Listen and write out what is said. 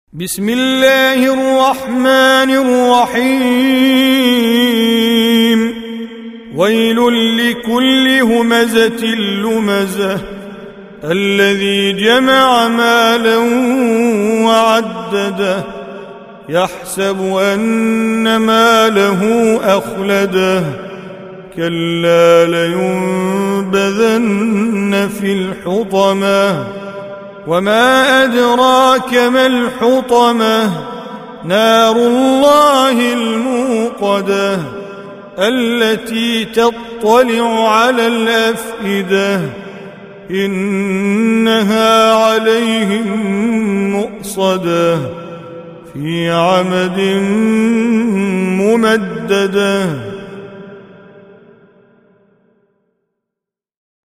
بسم الله الرحمن الرحيم ويل لكل همزة لمزة الذي جمع مالا وعدده يحسب أن ماله أخلده كلا لينبذن في الحطمة وما أدراك ما الحطمة نار الله الموقدة التي تطلع على الأفئدة إنها عليهم مؤصدة في عمد ممددة.